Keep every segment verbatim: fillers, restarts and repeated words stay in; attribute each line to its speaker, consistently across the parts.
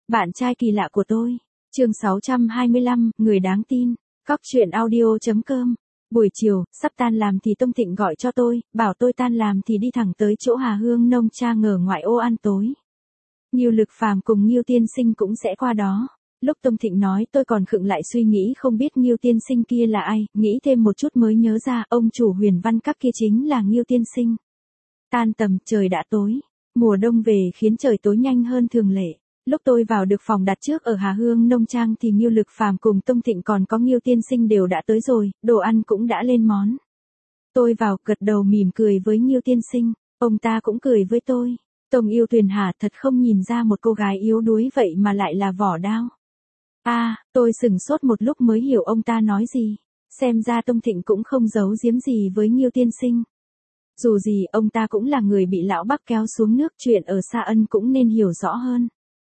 Speaker 1: Bạn trai kỳ lạ của tôi. Chương sáu trăm hai mươi lăm, người đáng tin. Cóc truyện audio chấm com. Buổi chiều, sắp tan làm thì Tông Thịnh gọi cho tôi, bảo tôi tan làm thì đi thẳng tới chỗ Hà Hương Nông Trang ở ngoại ô ăn tối. Ngưu Lực Phàm cùng Ngưu Tiên Sinh cũng sẽ qua đó. Lúc Tông Thịnh nói tôi còn khựng lại suy nghĩ không biết Ngưu Tiên Sinh kia là ai, nghĩ thêm một chút mới nhớ ra ông chủ Huyền Văn Các kia chính là Ngưu Tiên Sinh. Tan tầm trời đã tối. Mùa đông về khiến trời tối nhanh hơn thường lệ. Lúc tôi vào được phòng đặt trước ở Hà Hương Nông Trang thì Ngưu Lực Phàm cùng Tông Thịnh còn có Ngưu Tiên Sinh đều đã tới rồi, đồ ăn cũng đã lên món. Tôi vào gật đầu mỉm cười với Ngưu Tiên Sinh, ông ta cũng cười với tôi. Tông Yêu Tuyền hả, thật không nhìn ra một cô gái yếu đuối vậy mà lại là vỏ đao. A, à, tôi sửng sốt một lúc mới hiểu ông ta nói gì. Xem ra Tông Thịnh cũng không giấu giếm gì với Ngưu Tiên Sinh. Dù gì ông ta cũng là người bị lão Bắc kéo xuống nước, chuyện ở Sa Ân cũng nên hiểu rõ hơn.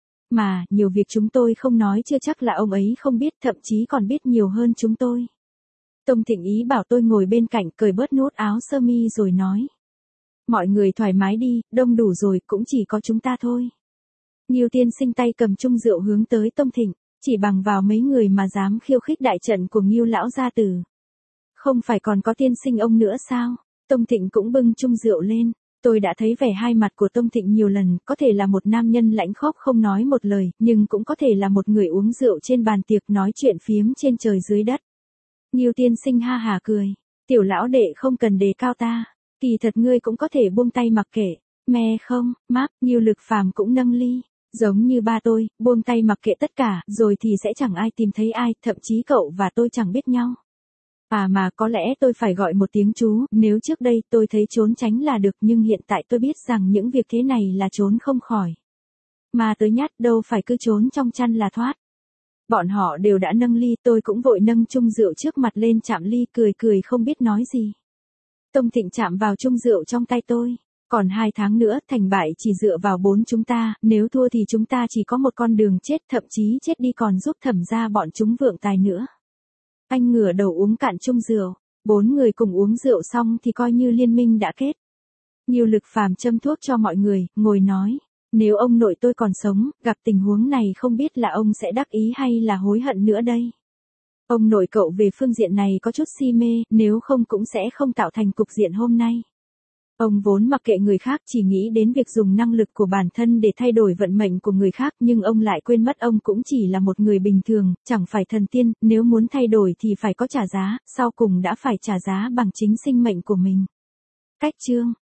Speaker 1: Mà, nhiều việc chúng tôi không nói chưa chắc là ông ấy không biết, thậm chí còn biết nhiều hơn chúng tôi. Tông Thịnh ý bảo tôi ngồi bên cạnh, cởi bớt nút áo sơ mi rồi nói. Mọi người thoải mái đi, đông đủ rồi, cũng chỉ có chúng ta thôi. Ngưu Tiên Sinh tay cầm chung rượu hướng tới Tông Thịnh, chỉ bằng vào mấy người mà dám khiêu khích đại trận của Ngưu lão gia tử. Không phải còn có Tiên Sinh ông nữa sao? Tông Thịnh cũng bưng chung rượu lên. Tôi đã thấy vẻ hai mặt của Tông Thịnh nhiều lần, có thể là một nam nhân lãnh khốc không nói một lời, nhưng cũng có thể là một người uống rượu trên bàn tiệc nói chuyện phiếm trên trời dưới đất. Ngưu Tiên Sinh ha hả cười, tiểu lão đệ không cần đề cao ta, kỳ thật ngươi cũng có thể buông tay mặc kệ, me không, máp, Ngưu Lực Phàm cũng nâng ly, giống như ba tôi, buông tay mặc kệ tất cả, rồi thì sẽ chẳng ai tìm thấy ai, thậm chí cậu và tôi chẳng biết nhau. À mà có lẽ tôi phải gọi một tiếng chú, nếu trước đây tôi thấy trốn tránh là được nhưng hiện tại tôi biết rằng những việc thế này là trốn không khỏi. Mà tới nhát đâu phải cứ trốn trong chăn là thoát. Bọn họ đều đã nâng ly, tôi cũng vội nâng chung rượu trước mặt lên chạm ly, cười cười không biết nói gì. Tông Thịnh chạm vào chung rượu trong tay tôi. Còn hai tháng nữa, thành bại chỉ dựa vào bốn chúng ta, nếu thua thì chúng ta chỉ có một con đường chết, thậm chí chết đi còn giúp Thẩm gia bọn chúng vượng tài nữa. Anh ngửa đầu uống cạn chung rượu, bốn người cùng uống rượu xong thì coi như liên minh đã kết. Ngưu Lực Phàm châm thuốc cho mọi người, ngồi nói, nếu ông nội tôi còn sống, gặp tình huống này không biết là ông sẽ đắc ý hay là hối hận nữa đây. Ông nội cậu về phương diện này có chút si mê, nếu không cũng sẽ không tạo thành cục diện hôm nay. Ông vốn mặc kệ người khác, chỉ nghĩ đến việc dùng năng lực của bản thân để thay đổi vận mệnh của người khác, nhưng ông lại quên mất ông cũng chỉ là một người bình thường, chẳng phải thần tiên, nếu muốn thay đổi thì phải có trả giá, sau cùng đã phải trả giá bằng chính sinh mệnh của mình. Cách chương